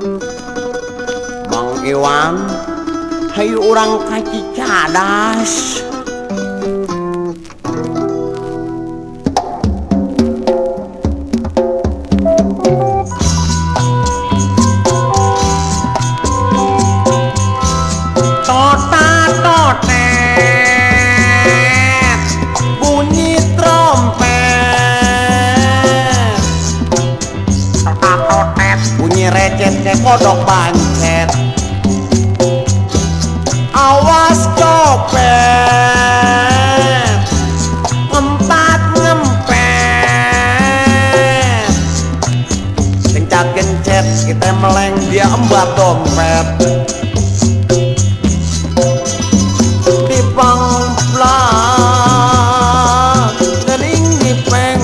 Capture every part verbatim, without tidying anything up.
Mang Iwan, hayu orang kaki cadas. Recet kayak kodok bancet, awas copet, empat ngempet, kencak gencet kita meleng dia embat dompet, di pangplang gering di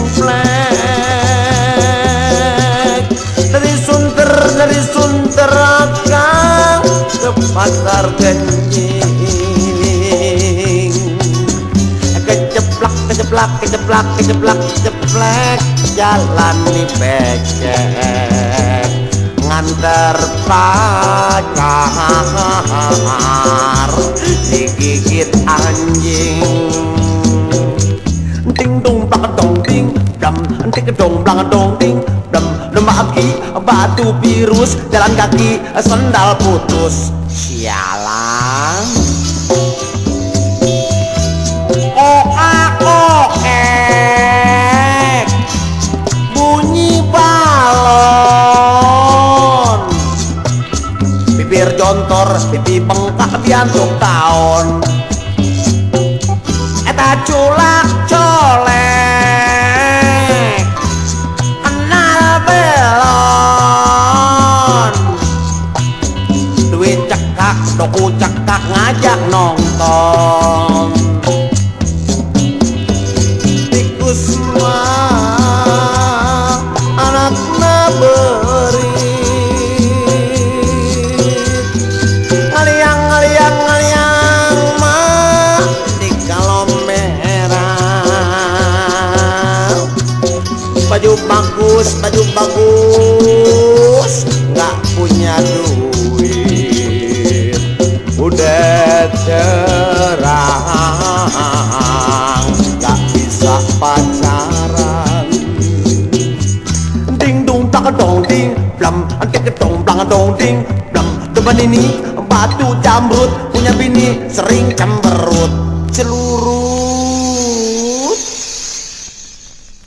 pengplek, dari sunter dari sunter akang ke pasar kencing, keceplak keceplak keceplak keceplak keceplak jalan di becek nganter pacar digigit anjing. Ding dong blang dong ding dam, tik dong blang dong ding dam, demam aki batu virus jalan kaki sendal putus. Sialan oak oek bunyi balon, bibir jontor pipi bengkak diantuk taon, eta culak colek kenal belon, duit cekak doku cekak ngajak nonton, tikus mah anakna berit, ngaliang ngaliang ngaliang mah di kalom merah, baju bagus baju bagus nggak punya duit, udah cerang nggak bisa pacaran. Ding dong blang dong ding blam, antik dong blang dong ding blam, depan ini batu jamrut punya bini sering cemberut, seluruh